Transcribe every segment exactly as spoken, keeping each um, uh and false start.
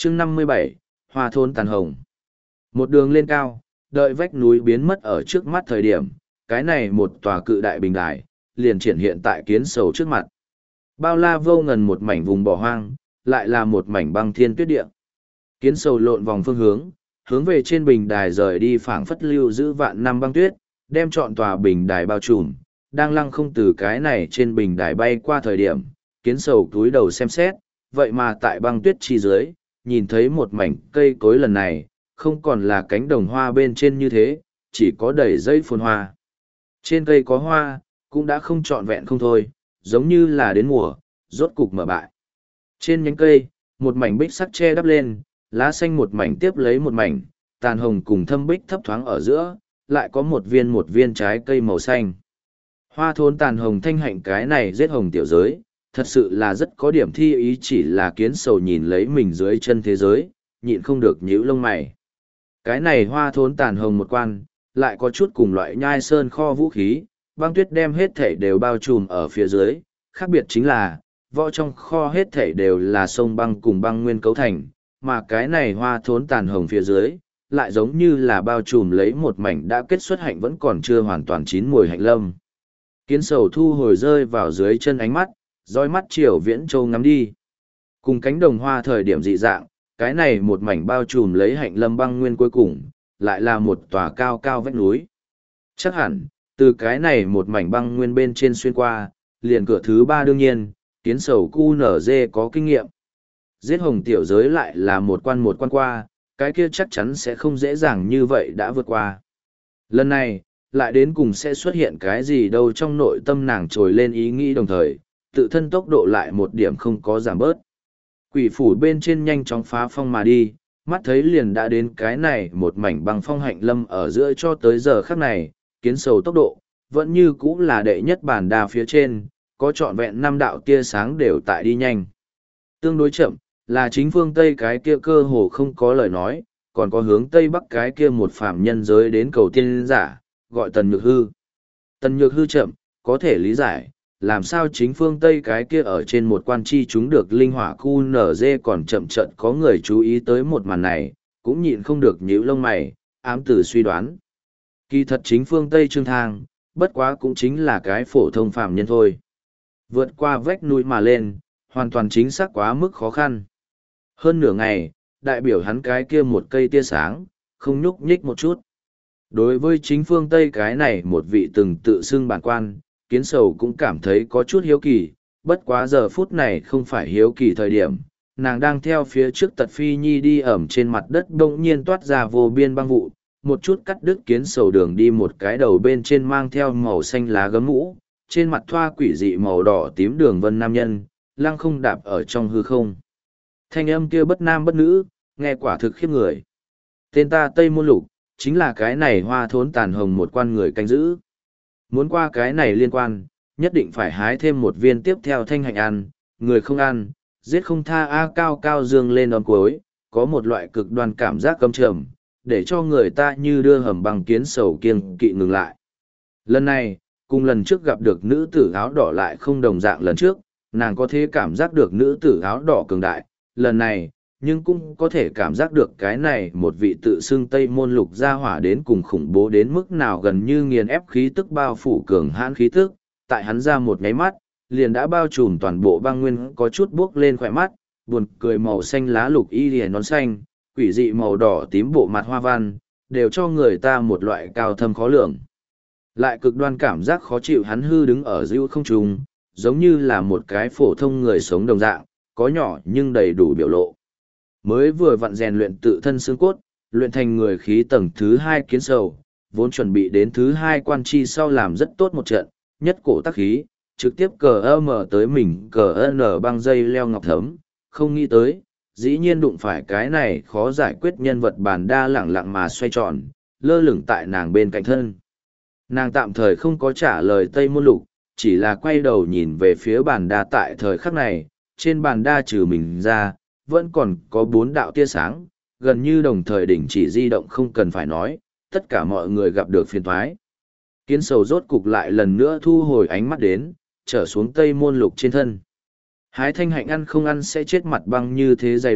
chương năm mươi bảy, Hoa thôn tàn hồng. Một đường lên cao, đợi vách núi biến mất ở trước mắt thời điểm, cái này một tòa cự đại bình đài, liền triển hiện tại kiến sầu trước mặt. Bao la vô ngần một mảnh vùng bỏ hoang, lại là một mảnh băng thiên tuyết địa. Kiến sầu lộn vòng phương hướng, hướng về trên bình đài rời đi phảng phất lưu giữ vạn năm băng tuyết, đem trọn tòa bình đài bao trùm, đang lăng không từ cái này trên bình đài bay qua thời điểm, kiến sầu túi đầu xem xét, vậy mà tại băng tuyết chi dưới, nhìn thấy một mảnh cây cối lần này, không còn là cánh đồng hoa bên trên như thế, chỉ có đầy dây phồn hoa. Trên cây có hoa, cũng đã không trọn vẹn không thôi, giống như là đến mùa, rốt cục mở bại. Trên nhánh cây, một mảnh bích sắc che đắp lên, lá xanh một mảnh tiếp lấy một mảnh, tàn hồng cùng thâm bích thấp thoáng ở giữa, lại có một viên một viên trái cây màu xanh. Hoa thốn tàn hồng thanh hạnh cái này giết hồng tiểu giới, thật sự là rất có điểm thi ý, chỉ là kiến sầu nhìn lấy mình dưới chân thế giới, nhịn không được nhíu lông mày. Cái này hoa thốn tàn hồng một quan, lại có chút cùng loại nhai sơn kho vũ khí, băng tuyết đem hết thảy đều bao trùm ở phía dưới, khác biệt chính là, võ trong kho hết thảy đều là sông băng cùng băng nguyên cấu thành, mà cái này hoa thốn tàn hồng phía dưới, lại giống như là bao trùm lấy một mảnh đã kết xuất hạnh vẫn còn chưa hoàn toàn chín mùi hạnh lâm. Kiến sầu thu hồi rơi vào dưới chân ánh mắt, dõi mắt chiều viễn châu ngắm đi. Cùng cánh đồng hoa thời điểm dị dạng, cái này một mảnh bao trùm lấy hạnh lâm băng nguyên cuối cùng, lại là một tòa cao cao vách núi. Chắc hẳn, từ cái này một mảnh băng nguyên bên trên xuyên qua, liền cửa thứ ba đương nhiên, kiến sầu cu nở dê có kinh nghiệm. Giết hồng tiểu giới lại là một quan một quan qua, cái kia chắc chắn sẽ không dễ dàng như vậy đã vượt qua. Lần này, lại đến cùng sẽ xuất hiện cái gì đâu, trong nội tâm nàng trồi lên ý nghĩ đồng thời, tự thân tốc độ lại một điểm không có giảm bớt. Quỷ phủ bên trên nhanh chóng phá phong mà đi, mắt thấy liền đã đến cái này một mảnh băng phong hạnh lâm ở giữa, cho tới giờ khắc này, kiến sầu tốc độ, vẫn như cũ là đệ nhất bản đà phía trên, có trọn vẹn năm đạo tia sáng đều tại đi nhanh. Tương đối chậm, là chính phương Tây cái kia cơ hồ không có lời nói, còn có hướng Tây Bắc cái kia một phàm nhân giới đến cầu tiên giả, gọi Tần Nhược Hư. Tần Nhược Hư chậm, có thể lý giải, làm sao chính phương Tây cái kia ở trên một quan chi chúng được linh hỏa khu nở dê còn chậm chậm có người chú ý tới một màn này, cũng nhịn không được nhíu lông mày, ám tử suy đoán. Kỳ thật chính phương Tây Trương Thang, bất quá cũng chính là cái phổ thông phàm nhân thôi. Vượt qua vách núi mà lên, hoàn toàn chính xác quá mức khó khăn. Hơn nửa ngày, đại biểu hắn cái kia một cây tia sáng, không nhúc nhích một chút. Đối với chính phương Tây cái này một vị từng tự xưng bản quan, kiến sầu cũng cảm thấy có chút hiếu kỳ, bất quá giờ phút này không phải hiếu kỳ thời điểm. Nàng đang theo phía trước tật phi nhi đi ẩm trên mặt đất bỗng nhiên toát ra vô biên băng vụ, một chút cắt đứt kiến sầu đường đi một cái đầu bên trên mang theo màu xanh lá gấm mũ, trên mặt thoa quỷ dị màu đỏ tím đường vân nam nhân, lăng không đạp ở trong hư không. Thanh âm kia bất nam bất nữ, nghe quả thực khiếp người. Tên ta Tây Môn Lục, chính là cái này hoa thốn tàn hồng một quan người canh giữ. Muốn qua cái này liên quan, nhất định phải hái thêm một viên tiếp theo thanh hạnh ăn, người không ăn, giết không tha a cao cao dương lên đón cuối, có một loại cực đoan cảm giác căm trầm, để cho người ta như đưa hầm bằng kiến sầu kiêng kỵ ngừng lại. Lần này, cùng lần trước gặp được nữ tử áo đỏ lại không đồng dạng lần trước, nàng có thể cảm giác được nữ tử áo đỏ cường đại, lần này, nhưng cũng có thể cảm giác được cái này một vị tự xưng Tây Môn Lục gia hỏa đến cùng khủng bố đến mức nào, gần như nghiền ép khí tức bao phủ cường hãn khí tức, tại hắn ra một nháy mắt, liền đã bao trùm toàn bộ băng nguyên, có chút bước lên khỏe mắt, buồn cười màu xanh lá lục y lìa nón xanh, quỷ dị màu đỏ tím bộ mặt hoa văn, đều cho người ta một loại cao thâm khó lường. Lại cực đoan cảm giác khó chịu, hắn hư đứng ở giữa không trung, giống như là một cái phổ thông người sống đồng dạng, có nhỏ nhưng đầy đủ biểu lộ. Mới vừa vặn rèn luyện tự thân xương cốt, luyện thành người khí tầng thứ hai kiến sầu, vốn chuẩn bị đến thứ hai quan chi sau làm rất tốt một trận, nhất cổ tác khí, trực tiếp cờ ơ mở tới mình cờ ơ nở băng dây leo ngọc thấm, không nghĩ tới, dĩ nhiên đụng phải cái này khó giải quyết nhân vật bàn đa lẳng lặng mà xoay tròn, lơ lửng tại nàng bên cạnh thân. Nàng tạm thời không có trả lời Tây Môn Lục, chỉ là quay đầu nhìn về phía bàn đa. Tại thời khắc này, trên bàn đa trừ mình ra, vẫn còn có bốn đạo tia sáng, gần như đồng thời đỉnh chỉ di động, không cần phải nói, tất cả mọi người gặp được phiền toái. Kiến sầu rốt cục lại lần nữa thu hồi ánh mắt đến, trở xuống Tây Môn Lục trên thân. Hái thanh hạnh ăn không ăn sẽ chết, mặt băng như thế dày đặc,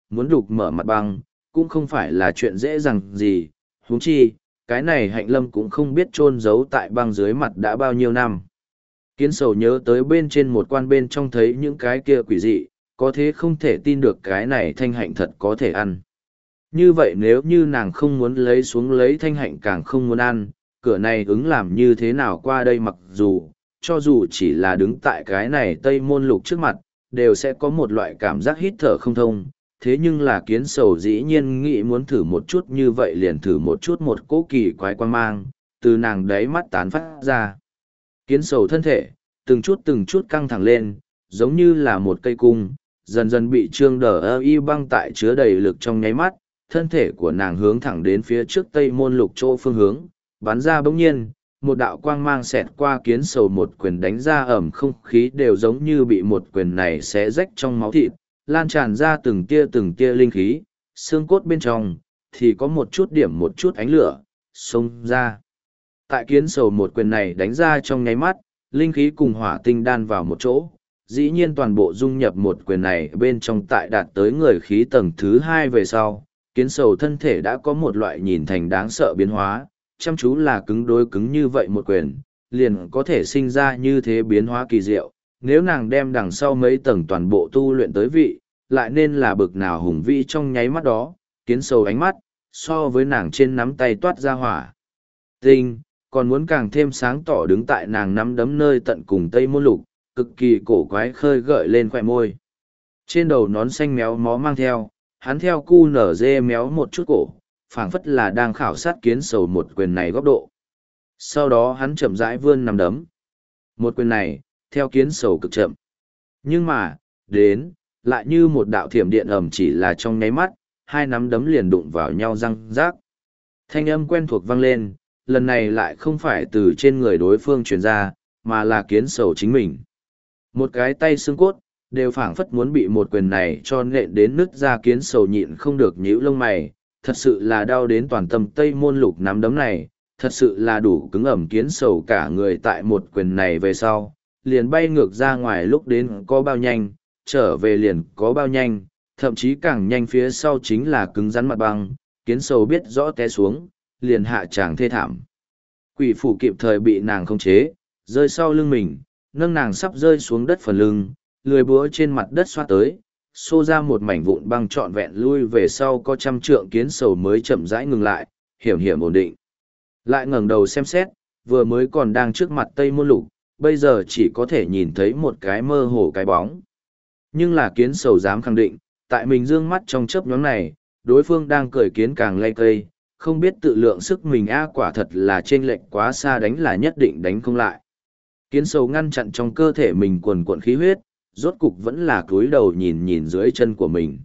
muốn đục mở mặt băng, cũng không phải là chuyện dễ dàng gì, huống chi, cái này hạnh lâm cũng không biết chôn giấu tại băng dưới mặt đã bao nhiêu năm. Kiến sầu nhớ tới bên trên một quan bên trong thấy những cái kia quỷ dị, có thế không thể tin được cái này thanh hạnh thật có thể ăn. Như vậy nếu như nàng không muốn lấy xuống lấy thanh hạnh càng không muốn ăn, cửa này ứng làm như thế nào qua đây, mặc dù, cho dù chỉ là đứng tại cái này tây môn lục trước mặt, đều sẽ có một loại cảm giác hít thở không thông. Thế nhưng là kiến sầu dĩ nhiên nghĩ muốn thử một chút như vậy liền thử một chút một cỗ kỳ quái quan mang, từ nàng đáy mắt tán phát ra. Kiến sầu thân thể, từng chút từng chút căng thẳng lên, giống như là một cây cung, dần dần bị trương đờ ơ y băng tại chứa đầy lực trong nháy mắt, thân thể của nàng hướng thẳng đến phía trước tây môn lục chỗ phương hướng, bắn ra bỗng nhiên, một đạo quang mang xẹt qua kiến sầu một quyền đánh ra ẩm không khí đều giống như bị một quyền này xé rách trong máu thịt, lan tràn ra từng tia từng tia linh khí, xương cốt bên trong, thì có một chút điểm một chút ánh lửa, xông ra. Tại kiến sầu một quyền này đánh ra trong nháy mắt, linh khí cùng hỏa tinh đan vào một chỗ, dĩ nhiên toàn bộ dung nhập một quyền này bên trong tại đạt tới người khí tầng thứ hai về sau, kiến sầu thân thể đã có một loại nhìn thành đáng sợ biến hóa, chăm chú là cứng đối cứng như vậy một quyền, liền có thể sinh ra như thế biến hóa kỳ diệu. Nếu nàng đem đằng sau mấy tầng toàn bộ tu luyện tới vị, lại nên là bực nào hùng vĩ trong nháy mắt đó, kiến sầu ánh mắt, so với nàng trên nắm tay toát ra hỏa tinh, còn muốn càng thêm sáng tỏ đứng tại nàng nắm đấm nơi tận cùng tây môn lục, cực kỳ cổ quái khơi gợi lên khỏe môi. Trên đầu nón xanh méo mó mang theo, hắn theo cu nở dê méo một chút cổ, phảng phất là đang khảo sát kiến sầu một quyền này góc độ. Sau đó hắn chậm rãi vươn nắm đấm. Một quyền này, theo kiến sầu cực chậm. Nhưng mà, đến, lại như một đạo thiểm điện ầm chỉ là trong nháy mắt, hai nắm đấm liền đụng vào nhau răng rác. Thanh âm quen thuộc vang lên, lần này lại không phải từ trên người đối phương truyền ra, mà là kiến sầu chính mình. Một cái tay xương cốt, đều phảng phất muốn bị một quyền này cho nện đến nứt ra, kiến sầu nhịn không được nhíu lông mày, thật sự là đau đến toàn tâm tây môn lục nắm đấm này, thật sự là đủ cứng ẩm. Kiến sầu cả người tại một quyền này về sau, liền bay ngược ra ngoài, lúc đến có bao nhanh, trở về liền có bao nhanh, thậm chí càng nhanh phía sau chính là cứng rắn mặt băng, kiến sầu biết rõ té xuống, liền hạ tràng thê thảm. Quỷ phủ kịp thời bị nàng khống chế, rơi sau lưng mình, nâng nàng sắp rơi xuống đất phần lưng, lười búa trên mặt đất xoát tới, xô ra một mảnh vụn băng trọn vẹn lui về sau có trăm trượng, kiến sầu mới chậm rãi ngừng lại, hiểm hiểm ổn định. Lại ngẩng đầu xem xét, vừa mới còn đang trước mặt tây môn lục, bây giờ chỉ có thể nhìn thấy một cái mơ hồ cái bóng. Nhưng là kiến sầu dám khẳng định, tại mình dương mắt trong chớp nhóm này, đối phương đang cởi kiến càng lay cây, không biết tự lượng sức mình a, quả thật là chênh lệch quá xa, đánh là nhất định đánh không lại. Kiến sầu ngăn chặn trong cơ thể mình quần cuộn khí huyết, rốt cục vẫn là cúi đầu nhìn nhìn dưới chân của mình.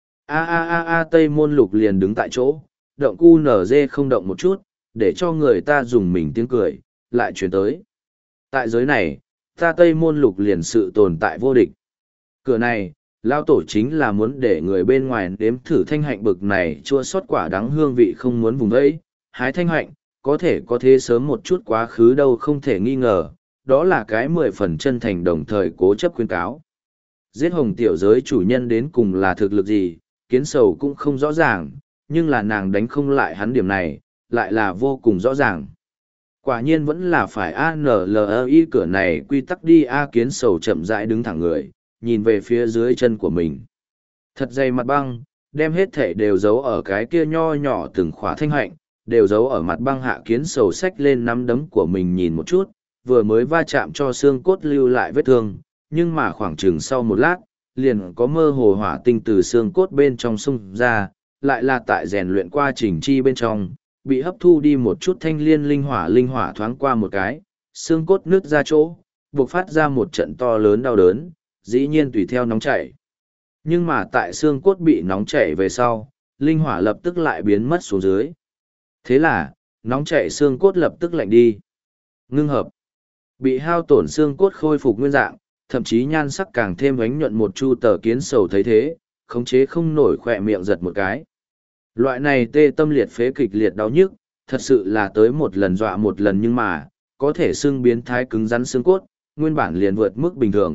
A a a a, tây môn lục liền đứng tại chỗ, động cu nở dê không động một chút, để cho người ta dùng mình tiếng cười, lại chuyển tới. Tại giới này, ta tây môn lục liền sự tồn tại vô địch. Cửa này, lao tổ chính là muốn để người bên ngoài đếm thử thanh hạnh bực này chua xót quả đắng hương vị, không muốn vùng đấy, hái thanh hạnh, có thể có thế sớm một chút quá khứ đâu không thể nghi ngờ, đó là cái mười phần chân thành đồng thời cố chấp khuyên cáo. Giết hồng tiểu giới chủ nhân đến cùng là thực lực gì, kiến sầu cũng không rõ ràng, nhưng là nàng đánh không lại hắn điểm này, lại là vô cùng rõ ràng. Quả nhiên vẫn là phải a n l i cửa này quy tắc đi a. Kiến sầu chậm rãi đứng thẳng người, nhìn về phía dưới chân của mình. Thật dày mặt băng, đem hết thể đều giấu ở cái kia nho nhỏ từng khỏa thanh hạnh, đều giấu ở mặt băng hạ. Kiến sầu xách lên nắm đấm của mình nhìn một chút, vừa mới va chạm cho xương cốt lưu lại vết thương, nhưng mà khoảng chừng sau một lát, liền có mơ hồ hỏa tinh từ xương cốt bên trong xung ra, lại là tại rèn luyện qua trình chi bên trong, bị hấp thu đi một chút thanh liên linh hỏa, linh hỏa thoáng qua một cái, xương cốt nứt ra chỗ, buộc phát ra một trận to lớn đau đớn, dĩ nhiên tùy theo nóng chảy. Nhưng mà tại xương cốt bị nóng chảy về sau, linh hỏa lập tức lại biến mất xuống dưới. Thế là, nóng chảy xương cốt lập tức lạnh đi. Ngưng hợp. Bị hao tổn xương cốt khôi phục nguyên dạng, thậm chí nhan sắc càng thêm ánh nhuận một chu. Tờ Kiến sầu thấy thế, khống chế không nổi, khỏe miệng giật một cái. Loại này tê tâm liệt phế kịch liệt đau nhức, thật sự là tới một lần dọa một lần, nhưng mà, có thể xương biến thái cứng rắn xương cốt, nguyên bản liền vượt mức bình thường,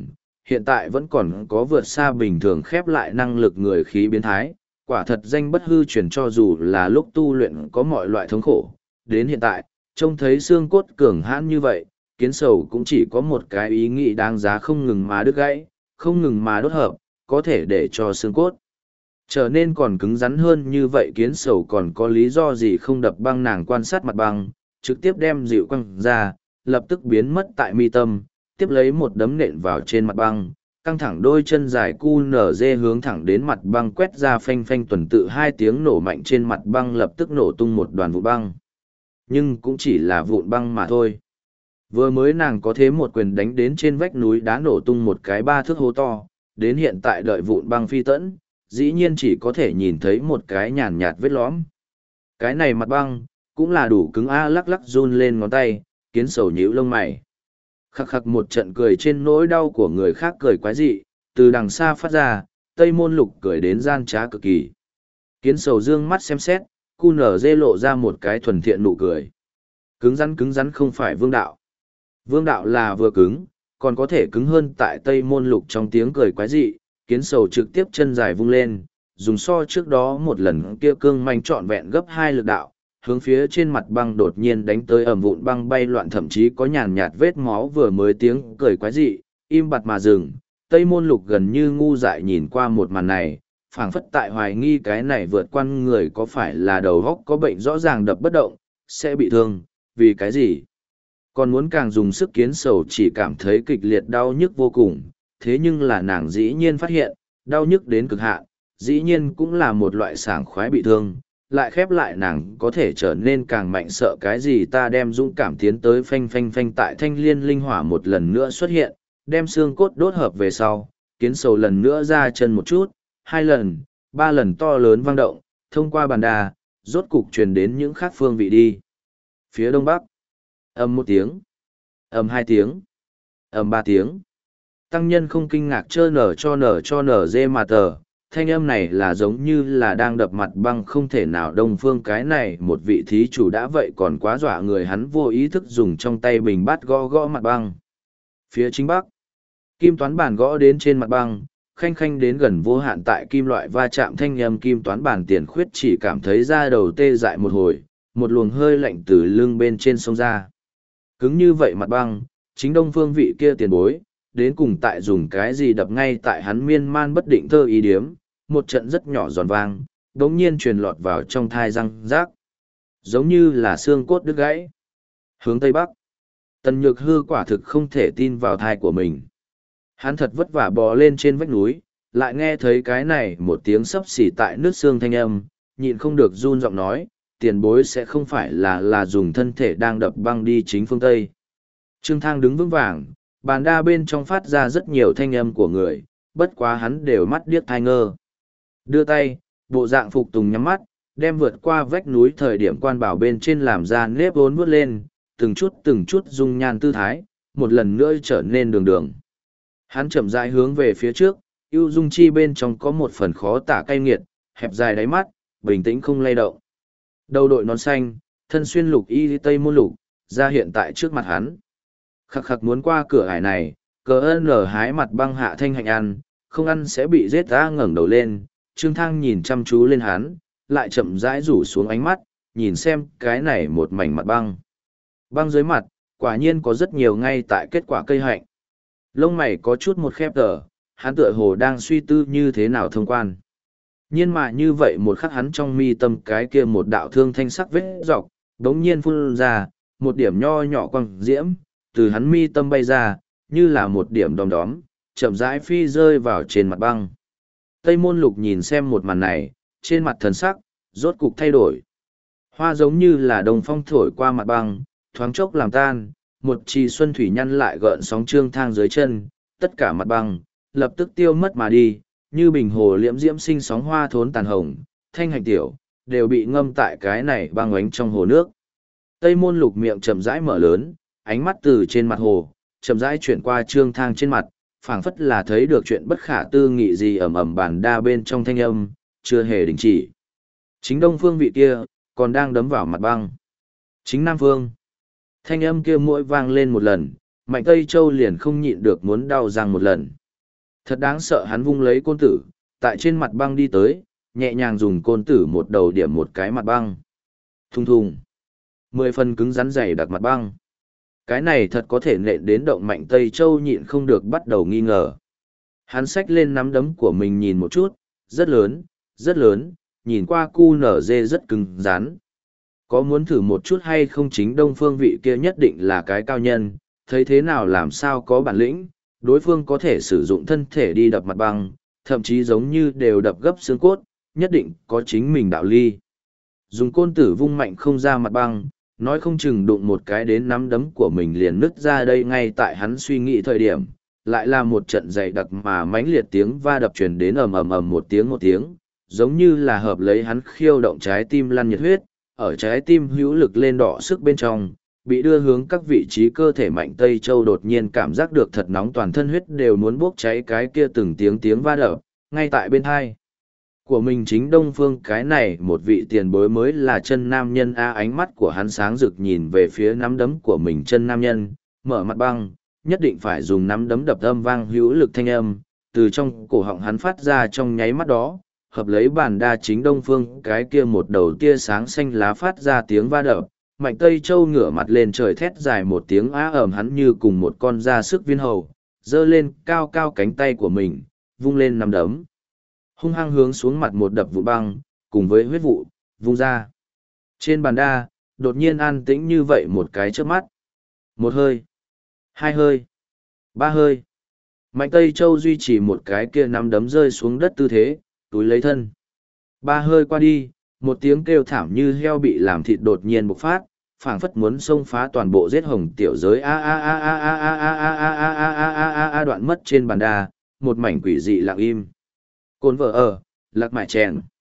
hiện tại vẫn còn có vượt xa bình thường khép lại năng lực người khí biến thái, quả thật danh bất hư truyền cho dù là lúc tu luyện có mọi loại thống khổ. Đến hiện tại, trông thấy xương cốt cường hãn như vậy, kiến sầu cũng chỉ có một cái ý nghĩ đáng giá không ngừng mà đứt gãy, không ngừng mà đốt hợp, có thể để cho xương cốt trở nên còn cứng rắn hơn như vậy. Kiến sầu còn có lý do gì không đập băng nàng quan sát mặt băng, trực tiếp đem dịu quăng ra, lập tức biến mất tại mi tâm, tiếp lấy một đấm nện vào trên mặt băng, căng thẳng đôi chân dài cu nở dê hướng thẳng đến mặt băng quét ra phanh phanh tuần tự hai tiếng nổ mạnh trên mặt băng lập tức nổ tung một đoàn vụ băng. Nhưng cũng chỉ là vụn băng mà thôi. Vừa mới nàng có thế một quyền đánh đến trên vách núi đá nổ tung một cái ba thước hố to, đến hiện tại đợi vụn băng phi tẫn, dĩ nhiên chỉ có thể nhìn thấy một cái nhàn nhạt vết lõm. Cái này mặt băng, cũng là đủ cứng a. Lắc lắc run lên ngón tay, kiến sầu nhíu lông mày. Khắc khắc một trận cười trên nỗi đau của người khác cười quái dị, từ đằng xa phát ra, Tây Môn Lục cười đến gian trá cực kỳ. Kiến sầu dương mắt xem xét, cu nở dê lộ ra một cái thuần thiện nụ cười. Cứng rắn cứng rắn không phải vương đạo. Vương đạo là vừa cứng, còn có thể cứng hơn tại Tây Môn Lục trong tiếng cười quái dị. Kiến sầu trực tiếp chân dài vung lên, dùng so trước đó một lần kia cương manh trọn vẹn gấp hai lực đạo, hướng phía trên mặt băng đột nhiên đánh tới ẩm vụn băng bay loạn, thậm chí có nhàn nhạt vết máu. Vừa mới tiếng cười quái dị, im bặt mà dừng. Tây Môn Lục gần như ngu dại nhìn qua một màn này, phảng phất tại hoài nghi cái này vượt qua người có phải là đầu óc có bệnh rõ ràng đập bất động, sẽ bị thương, vì cái gì? Còn muốn càng dùng sức. Kiến sầu chỉ cảm thấy kịch liệt đau nhức vô cùng, thế nhưng là nàng dĩ nhiên phát hiện, đau nhức đến cực hạn, dĩ nhiên cũng là một loại sảng khoái bị thương, lại khép lại nàng có thể trở nên càng mạnh. Sợ cái gì? Ta đem dũng cảm tiến tới. Phanh phanh phanh tại thanh liên linh hỏa một lần nữa xuất hiện, đem xương cốt đốt hợp về sau, kiến sầu lần nữa ra chân một chút, hai lần, ba lần to lớn vang động, thông qua bàn đà, rốt cục truyền đến những khác phương vị đi. Phía đông bắc, ầm một tiếng, ầm hai tiếng, ầm ba tiếng. Tăng nhân không kinh ngạc chơ nở cho nở cho nở dê mà tờ, thanh âm này là giống như là đang đập mặt băng, không thể nào đông phương. Cái này một vị thí chủ đã vậy còn quá dọa người. Hắn vô ý thức dùng trong tay bình bát gõ gõ mặt băng. Phía chính bắc, kim toán bản gõ đến trên mặt băng, khanh khanh đến gần vô hạn. Tại kim loại va chạm thanh âm, kim toán bản tiền khuyết chỉ cảm thấy da đầu tê dại một hồi, một luồng hơi lạnh từ lưng bên trên sông ra. Cứng như vậy mặt băng, chính đông phương vị kia tiền bối, đến cùng tại dùng cái gì đập? Ngay tại hắn miên man bất định thơ ý điếm, một trận rất nhỏ giòn vang, đống nhiên truyền lọt vào trong thai răng rác, giống như là xương cốt đứt gãy. Hướng tây bắc, Tần Nhược Hư quả thực không thể tin vào thai của mình. Hắn thật vất vả bò lên trên vách núi, lại nghe thấy cái này một tiếng sấp xỉ tại nước xương thanh âm, nhịn không được run giọng nói, tiền bối sẽ không phải là là dùng thân thể đang đập băng đi chính phương Tây. Trương Thang đứng vững vàng, bàn đa bên trong phát ra rất nhiều thanh âm của người, bất quá hắn đều mắt điếc thai ngơ. Đưa tay, bộ dạng phục tùng nhắm mắt, đem vượt qua vách núi thời điểm quan bảo bên trên làm ra nếp vốn bước lên, từng chút từng chút dung nhan tư thái, một lần nữa trở nên đường đường. Hắn chậm rãi hướng về phía trước, ưu dung chi bên trong có một phần khó tả cay nghiệt, hẹp dài đáy mắt, bình tĩnh không lay động. Đầu đội nón xanh, thân xuyên lục y tây môn lục, ra hiện tại trước mặt hắn. Khắc khắc muốn qua cửa ải này, cờ ơn lờ hái mặt băng hạ thanh hạnh ăn, không ăn sẽ bị giết. Ta ngẩng đầu lên, Trương Thang nhìn chăm chú lên hắn, lại chậm rãi rủ xuống ánh mắt, nhìn xem cái này một mảnh mặt băng. Băng dưới mặt, quả nhiên có rất nhiều ngay tại kết quả cây hạnh. Lông mày có chút một khép tờ, hắn tựa hồ đang suy tư như thế nào thông quan. Nhiên mà như vậy một khắc hắn trong mi tâm cái kia một đạo thương thanh sắc vết dọc, đống nhiên phun ra, một điểm nho nhỏ quang diễm, từ hắn mi tâm bay ra, như là một điểm đom đóm, chậm rãi phi rơi vào trên mặt băng. Tây Môn Lục nhìn xem một màn này, trên mặt thần sắc, rốt cục thay đổi. Hoa giống như là đồng phong thổi qua mặt băng, thoáng chốc làm tan, một trì xuân thủy nhăn lại gợn sóng Trương Thang dưới chân, tất cả mặt băng, lập tức tiêu mất mà đi, như bình hồ liễm diễm sinh sóng hoa thốn tàn hồng, thanh hạnh tiểu, đều bị ngâm tại cái này băng ánh trong hồ nước. Tây Môn Lục miệng chậm rãi mở lớn, ánh mắt từ trên mặt hồ, chậm rãi chuyển qua Trương Thang trên mặt, phảng phất là thấy được chuyện bất khả tư nghị gì ầm ầm bàn đa bên trong thanh âm, chưa hề đình chỉ. Chính đông phương vị kia, còn đang đấm vào mặt băng. Chính nam phương, thanh âm kia mỗi vang lên một lần, Mạnh Tây Châu liền không nhịn được muốn đau răng một lần. Thật đáng sợ, hắn vung lấy côn tử, tại trên mặt băng đi tới, nhẹ nhàng dùng côn tử một đầu điểm một cái mặt băng. Thùng thùng. Mười phần cứng rắn dày đặc mặt băng. Cái này thật có thể nện đến động mạnh Tây Châu nhịn không được bắt đầu nghi ngờ. Hắn xách lên nắm đấm của mình nhìn một chút, rất lớn, rất lớn, nhìn qua cu nở dê rất cứng rắn. Có muốn thử một chút hay không, chính đông phương vị kia nhất định là cái cao nhân, thấy thế nào làm sao có bản lĩnh, đối phương có thể sử dụng thân thể đi đập mặt băng, thậm chí giống như đều đập gấp xương cốt, nhất định có chính mình đạo ly. Dùng côn tử vung mạnh không ra mặt băng, nói không chừng đụng một cái đến nắm đấm của mình liền nứt ra đây. Ngay tại hắn suy nghĩ thời điểm, lại là một trận dày đặc mà mãnh liệt tiếng va đập truyền đến ầm ầm ầm một tiếng một tiếng, giống như là hợp lấy hắn khiêu động trái tim lăn nhiệt huyết, ở trái tim hữu lực lên đỏ sức bên trong, bị đưa hướng các vị trí cơ thể mạnh Tây Châu đột nhiên cảm giác được thật nóng, toàn thân huyết đều muốn bốc cháy, cái kia từng tiếng tiếng va đập, ngay tại bên hai của mình. Chính đông phương cái này một vị tiền bối mới là chân nam nhân a. Ánh mắt của hắn sáng rực nhìn về phía nắm đấm của mình. Chân nam nhân mở mặt băng, nhất định phải dùng nắm đấm đập âm vang hữu lực thanh âm từ trong cổ họng hắn phát ra. Trong nháy mắt đó, hợp lấy bản đa chính đông phương cái kia một đầu tia sáng xanh lá phát ra tiếng va đập, mạnh Tây Châu ngửa mặt lên trời thét dài một tiếng á ẩm, hắn như cùng một con da sức viên hầu, giơ lên cao cao cánh tay của mình, vung lên nắm đấm, hung hăng hướng xuống mặt một đập vụ băng, cùng với huyết vụ, vung ra. Trên bàn đa, đột nhiên an tĩnh như vậy một cái chớp mắt. Một hơi, hai hơi, ba hơi. Mạnh Tây Châu duy trì một cái kia nắm đấm rơi xuống đất tư thế, túi lấy thân. Ba hơi qua đi, một tiếng kêu thảm như heo bị làm thịt đột nhiên bộc phát, phảng phất muốn xông phá toàn bộ giết hồng tiểu giới. A a a a a a a a a a a a a a đoạn mất trên bàn đa, một mảnh quỷ dị lặng im. Cồn vợ ở, lạc mại chèn.